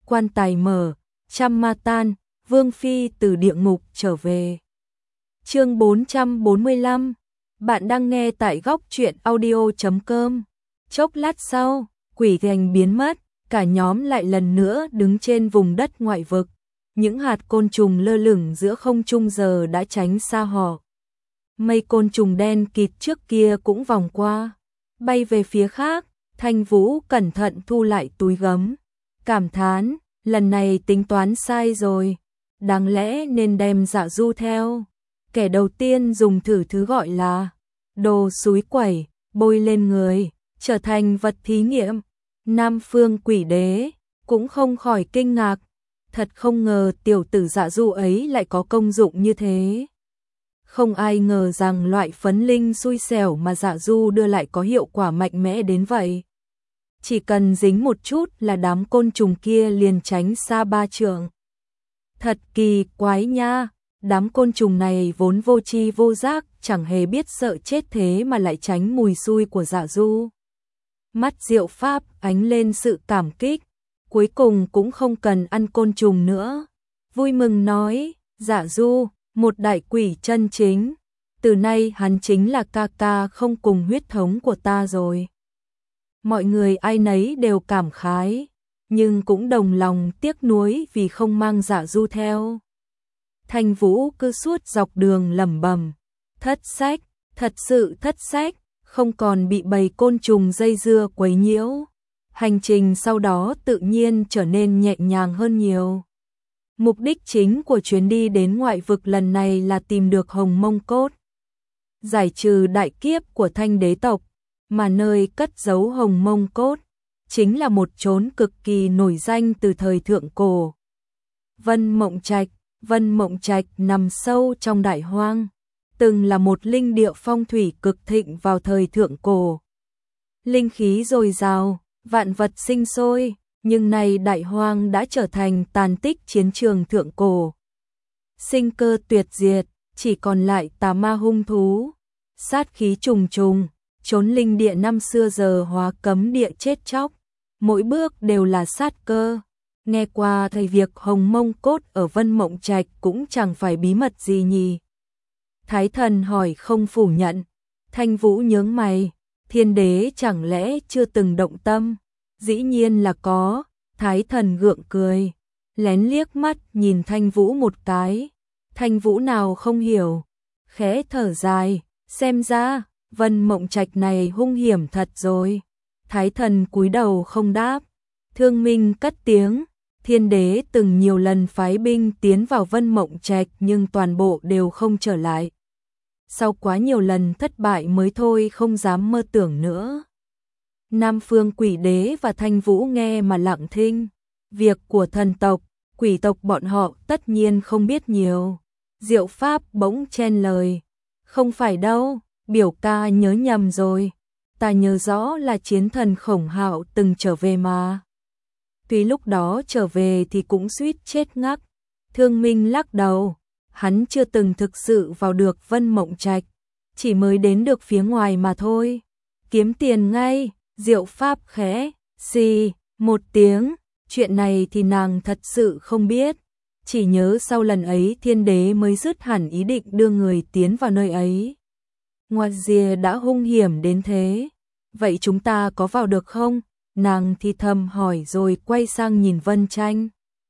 quan tài mở, trăm ma tan, Vương Phi từ địa ngục trở về. Chương 445, bạn đang nghe tại góc truyện audio.com. Chốc lát sau, quỷ thành biến mất, cả nhóm lại lần nữa đứng trên vùng đất ngoại vực. Những hạt côn trùng lơ lửng giữa không trung giờ đã tránh xa họ. Mây côn trùng đen kịt trước kia cũng vòng qua, bay về phía khác. Thanh Vũ cẩn thận thu lại túi gấm, cảm thán, lần này tính toán sai rồi, đáng lẽ nên đem Dạ Du theo. Kẻ đầu tiên dùng thử thứ gọi là đồ xúi quẩy, bôi lên người, trở thành vật thí nghiệm. Nam Phương Quỷ Đế cũng không khỏi kinh ngạc, thật không ngờ tiểu tử Dạ Du ấy lại có công dụng như thế. Không ai ngờ rằng loại phấn linh xui xẻo mà Dạ Du đưa lại có hiệu quả mạnh mẽ đến vậy. Chỉ cần dính một chút là đám côn trùng kia liền tránh xa 3 trượng. Thật kỳ quái nha, đám côn trùng này vốn vô tri vô giác, chẳng hề biết sợ chết thế mà lại tránh mùi xui của Dạ Du. Mắt Diệu Pháp ánh lên sự cảm kích, cuối cùng cũng không cần ăn côn trùng nữa. Vui mừng nói, Dạ Du, một đại quỷ chân chính, từ nay hắn chính là ca ca không cùng huyết thống của ta rồi. Mọi người ai nấy đều cảm khái, nhưng cũng đồng lòng tiếc nuối vì không mang Dạ Du theo. Thanh Vũ cứ suốt dọc đường lẩm bẩm, thất sách, thật sự thất sách, không còn bị bầy côn trùng dây dưa quấy nhiễu. Hành trình sau đó tự nhiên trở nên nhẹ nhàng hơn nhiều. Mục đích chính của chuyến đi đến ngoại vực lần này là tìm được Hồng Mông Cốt, giải trừ đại kiếp của Thanh đế tộc, mà nơi cất giấu Hồng Mông Cốt chính là một chốn cực kỳ nổi danh từ thời thượng cổ. Vân Mộng Trạch nằm sâu trong đại hoang, từng là một linh địa phong thủy cực thịnh vào thời thượng cổ. Linh khí dồi dào, vạn vật sinh sôi, nhưng nay đại hoang đã trở thành tàn tích chiến trường thượng cổ. Sinh cơ tuyệt diệt, chỉ còn lại tà ma hung thú, sát khí trùng trùng, chốn linh địa năm xưa giờ hóa cấm địa chết chóc, mỗi bước đều là sát cơ. Nghe qua thầy việc Hồng Mông Cốt ở Vân Mộng Trạch cũng chẳng phải bí mật gì nhỉ. Thái Thần hỏi không phủ nhận. Thanh Vũ nhướng mày, Thiên Đế chẳng lẽ chưa từng động tâm? Dĩ nhiên là có. Thái Thần gượng cười, lén liếc mắt nhìn Thanh Vũ một cái. Thanh Vũ nào không hiểu, khẽ thở dài, xem ra Vân Mộng Trạch này hung hiểm thật rồi. Thái Thần cúi đầu không đáp. Thương Minh cất tiếng, Thiên Đế từng nhiều lần phái binh tiến vào Vân Mộng Trạch nhưng toàn bộ đều không trở lại. Sau quá nhiều lần thất bại mới thôi không dám mơ tưởng nữa. Nam Phương Quỷ Đế và Thanh Vũ nghe mà lặng thinh. Việc của thần tộc, quỷ tộc bọn họ tất nhiên không biết nhiều. Diệu Pháp bỗng chen lời, không phải đâu, biểu ca nhớ nhầm rồi. Ta nhớ rõ là chiến thần Khổng Hạo từng trở về mà. Tuy lúc đó trở về thì cũng suýt chết ngắc. Thương Minh lắc đầu, hắn chưa từng thực sự vào được Vân Mộng Trạch, chỉ mới đến được phía ngoài mà thôi. Kiếm tiền ngay, Diệu Pháp khẽ xì một tiếng, chuyện này thì nàng thật sự không biết, chỉ nhớ sau lần ấy Thiên Đế mới dứt hẳn ý định đưa người tiến vào nơi ấy. Ngoa dìa đã hung hiểm đến thế, vậy chúng ta có vào được không? Nàng thì thầm hỏi rồi quay sang nhìn Vân Tranh.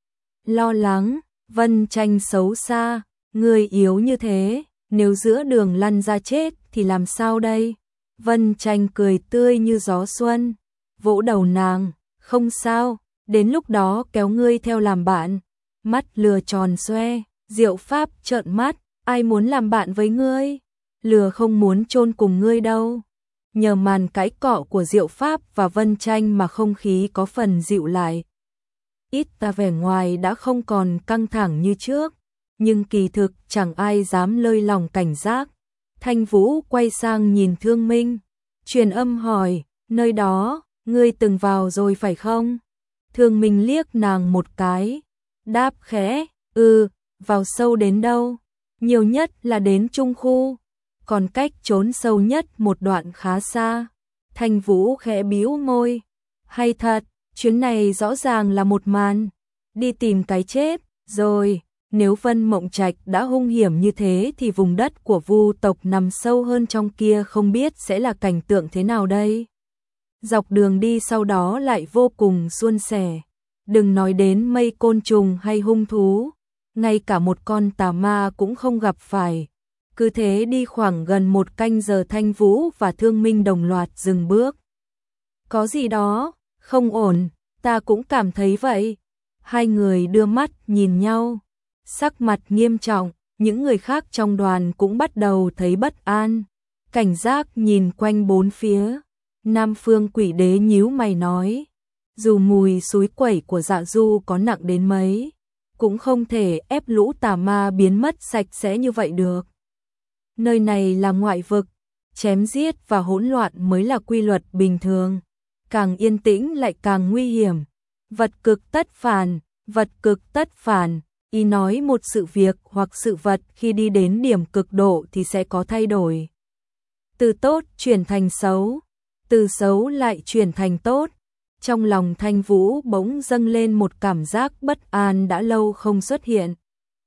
Lo lắng, Vân Tranh xấu xa, người yếu như thế, nếu giữa đường lăn ra chết thì làm sao đây? Vân Tranh cười tươi như gió xuân, vỗ đầu nàng, không sao, đến lúc đó kéo ngươi theo làm bạn. Mắt lừa tròn xoe, Diệu Pháp trợn mắt, ai muốn làm bạn với ngươi? Lừa không muốn chôn cùng ngươi đâu. Nhờ màn cãi cọ của Diệu Pháp và Vân Tranh mà không khí có phần dịu lại. Ít ta vẻ ngoài đã không còn căng thẳng như trước, nhưng kỳ thực chẳng ai dám lơi lòng cảnh giác. Thanh Vũ quay sang nhìn Thương Minh, truyền âm hỏi, nơi đó, ngươi từng vào rồi phải không? Thương Minh liếc nàng một cái, đáp khẽ, vào sâu đến đâu? Nhiều nhất là đến trung khu, còn cách trốn sâu nhất một đoạn khá xa. Thanh Vũ khẽ bĩu môi, hay thật, chuyến này rõ ràng là một màn đi tìm cái chết, rồi, nếu Vân Mộng Trạch đã hung hiểm như thế thì vùng đất của Vu tộc nằm sâu hơn trong kia không biết sẽ là cảnh tượng thế nào đây. Dọc đường đi sau đó lại vô cùng suôn sẻ, đừng nói đến mây côn trùng hay hung thú, ngay cả một con tà ma cũng không gặp phải. Cứ thế đi khoảng gần 1 canh giờ Thanh Vũ và Thương Minh đồng loạt dừng bước. Có gì đó, không ổn, ta cũng cảm thấy vậy. Hai người đưa mắt nhìn nhau, sắc mặt nghiêm trọng, những người khác trong đoàn cũng bắt đầu thấy bất an, cảnh giác nhìn quanh bốn phía. Nam Phương Quỷ Đế nhíu mày nói, dù mùi xúi quẩy của Dạ Du có nặng đến mấy, cũng không thể ép lũ tà ma biến mất sạch sẽ như vậy được. Nơi này là ngoại vực, chém giết và hỗn loạn mới là quy luật bình thường, càng yên tĩnh lại càng nguy hiểm. Vật cực tất phản, vật cực tất phản, ý nói một sự việc hoặc sự vật khi đi đến điểm cực độ thì sẽ có thay đổi. Từ tốt chuyển thành xấu, từ xấu lại chuyển thành tốt. Trong lòng Thanh Vũ bỗng dâng lên một cảm giác bất an đã lâu không xuất hiện.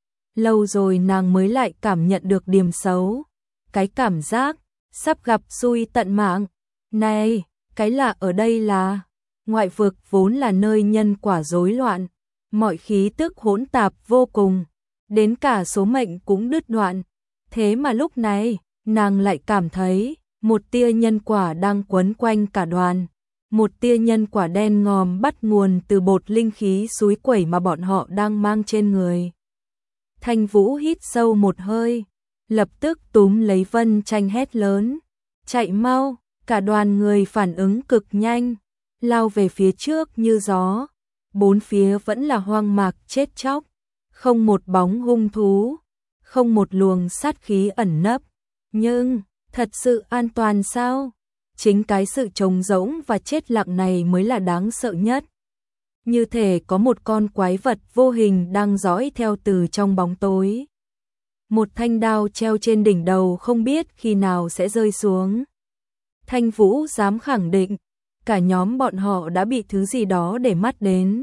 Lâu rồi nàng mới lại cảm nhận được điểm xấu. Cái cảm giác sắp gặp xui tận mạng. Này, cái lạ ở đây là ngoại vực vốn là nơi nhân quả rối loạn, mọi khí tức hỗn tạp vô cùng, đến cả số mệnh cũng đứt đoạn. Thế mà lúc này, nàng lại cảm thấy một tia nhân quả đang quấn quanh cả đoàn. Một tia nhân quả đen ngòm bắt nguồn từ bột linh khí xúi quẩy mà bọn họ đang mang trên người. Thanh Vũ hít sâu một hơi, lập tức túm lấy Vân Tranh hét lớn, chạy mau. Cả đoàn người phản ứng cực nhanh, lao về phía trước như gió. Bốn phía vẫn là hoang mạc chết chóc, không một bóng hung thú, không một luồng sát khí ẩn nấp. Nhưng, thật sự an toàn sao? Chính cái sự trống rỗng và chết lặng này mới là đáng sợ nhất. Như thể có một con quái vật vô hình đang dõi theo từ trong bóng tối. Một thanh đao treo trên đỉnh đầu không biết khi nào sẽ rơi xuống. Thanh Vũ dám khẳng định, cả nhóm bọn họ đã bị thứ gì đó để mắt đến.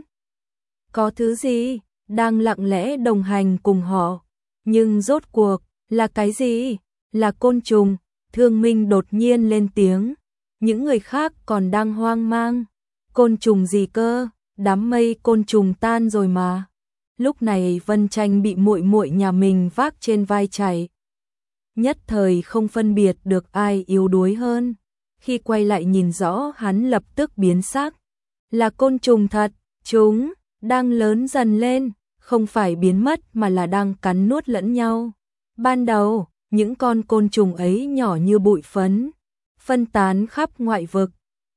Có thứ gì đang lặng lẽ đồng hành cùng họ, nhưng rốt cuộc là cái gì? Là côn trùng. Thương Minh đột nhiên lên tiếng, những người khác còn đang hoang mang. Côn trùng gì cơ? Đám mây côn trùng tan rồi mà. Lúc này Vân Tranh bị muội muội nhà mình vác trên vai chạy, nhất thời không phân biệt được ai yếu đuối hơn. Khi quay lại nhìn rõ hắn lập tức biến sắc. Là côn trùng thật, chúng đang lớn dần lên, không phải biến mất mà là đang cắn nuốt lẫn nhau. Ban đầu, những con côn trùng ấy nhỏ như bụi phấn, phân tán khắp ngoại vực.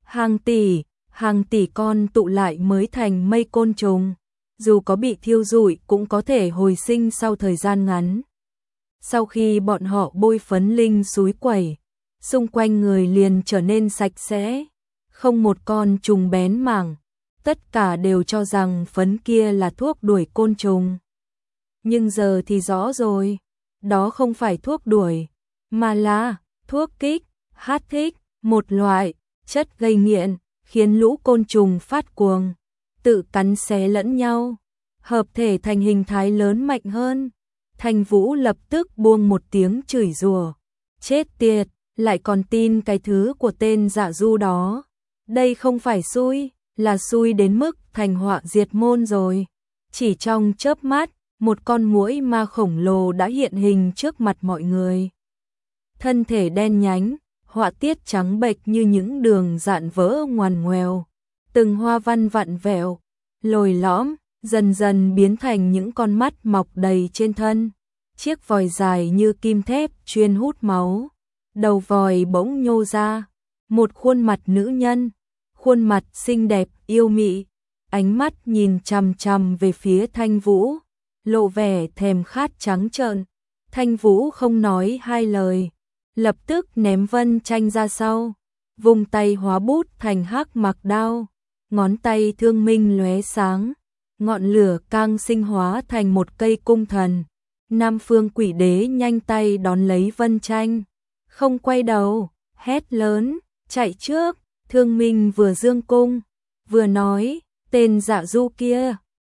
Hàng tỷ con tụ lại mới thành mây côn trùng. Dù có bị thiêu rụi cũng có thể hồi sinh sau thời gian ngắn. Sau khi bọn họ bôi phấn linh xúi quẩy, xung quanh người liền trở nên sạch sẽ, không một con trùng bén mảng, tất cả đều cho rằng phấn kia là thuốc đuổi côn trùng. Nhưng giờ thì rõ rồi, đó không phải thuốc đuổi, mà là thuốc kích thích, một loại chất gây nghiện, khiến lũ côn trùng phát cuồng, tự cắn xé lẫn nhau, hợp thể thành hình thái lớn mạnh hơn. Thanh Vũ lập tức buông một tiếng chửi rủa, chết tiệt, lại còn tin cái thứ của tên Dạ Du đó. Đây không phải xui, là xui đến mức thành họa diệt môn rồi. Chỉ trong chớp mắt, một con muỗi ma khổng lồ đã hiện hình trước mặt mọi người. Thân thể đen nhánh, họa tiết trắng bệch như những đường dạn vỡ ngoằn ngoèo, từng hoa văn vặn vẹo, lồi lõm, dần dần biến thành những con mắt mọc đầy trên thân. Chiếc vòi dài như kim thép chuyên hút máu. Đầu vòi bỗng nhô ra, một khuôn mặt nữ nhân, khuôn mặt xinh đẹp yêu mị, ánh mắt nhìn chằm chằm về phía Thanh Vũ, lộ vẻ thèm khát trắng trợn. Thanh Vũ không nói hai lời, lập tức ném Vân Tranh ra sau, vùng tay hóa bút thành hắc mạc đao, ngón tay Thương Minh lóe sáng, ngọn lửa càng sinh hóa thành một cây cung thần. Nam Phương Quỷ Đế nhanh tay đón lấy Vân Tranh, không quay đầu, hét lớn, chạy trước. Thương Minh vừa giương cung, vừa nói, tên Dạ Du kia,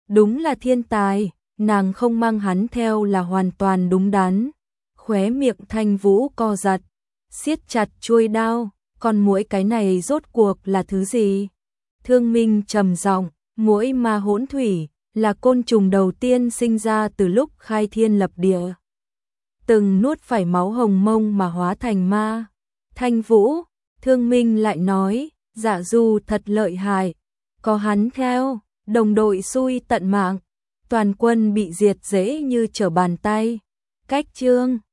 Đúng là thiên tài, nàng không mang hắn theo là hoàn toàn đúng đắn. Khóe miệng Thanh Vũ co giật, siết chặt chuôi đao, con muỗi cái này rốt cuộc là thứ gì? Thương Minh trầm giọng, muỗi ma hỗn thủy là côn trùng đầu tiên sinh ra từ lúc khai thiên lập địa. Từng nuốt phải máu hồng mông mà hóa thành ma. Thanh Vũ, Thương Minh lại nói, Dạ Du thật lợi hại, có hắn theo, đồng đội xui tận mạng, toàn quân bị diệt dễ như trở bàn tay. Cách chương